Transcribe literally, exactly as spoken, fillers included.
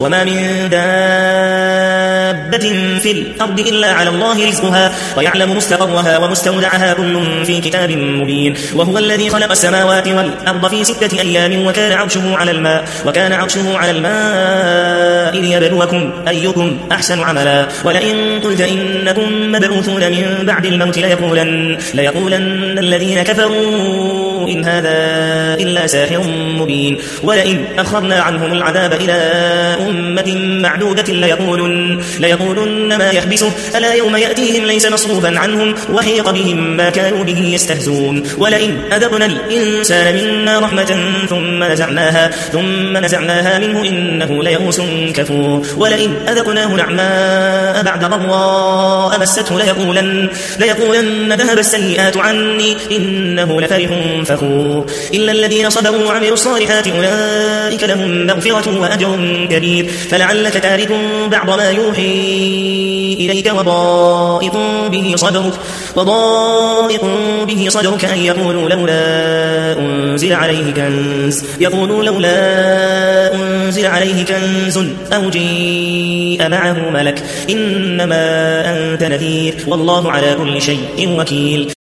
وما من دابة في الأرض إلا على الله رزقها ويعلم مستقرها ومستودعها كل في كتاب مبين وهو الذي خلق السماوات والأرض في ستة أيام وكان عرشه على الماء وكان عرشه على الماء ليبلوكم أيكم أحسن عملا ولئن قلت إنكم مبعوثون من بعد الموت ليقولن, ليقولن الذين كفروا إن هذا إلا ساحر مبين ولئن أخرنا عنهم العذاب إلى أمة معدودة ليقولن, ليقولن ما يحبسه ألا يوم يأتيهم ليس مصروفا عنهم وحيق بهم ما كانوا به يستهزون ولئن أذقنا الإنسان منا رحمة ثم نزعناها, ثم نزعناها منه إنه ليئوس كفور ولئن أذقناه نعماء بعد ضراء مسته ليقولن, ليقولن ذهب السيئات عني إنه لفرح فخور إلا الذين صبروا وعملوا الصالحات أولئك لهم مغفرة وأجر كبير فلعلك تارك بعض ما يوحي إليك وضائق به صدرك, وضائق به صدرك أن يقولوا لولا أنزل عليه كنز, يقولوا لولا أنزل عليه كنز أو جيء معه ملك إنما أنت نذير والله على كل شيء وكيل.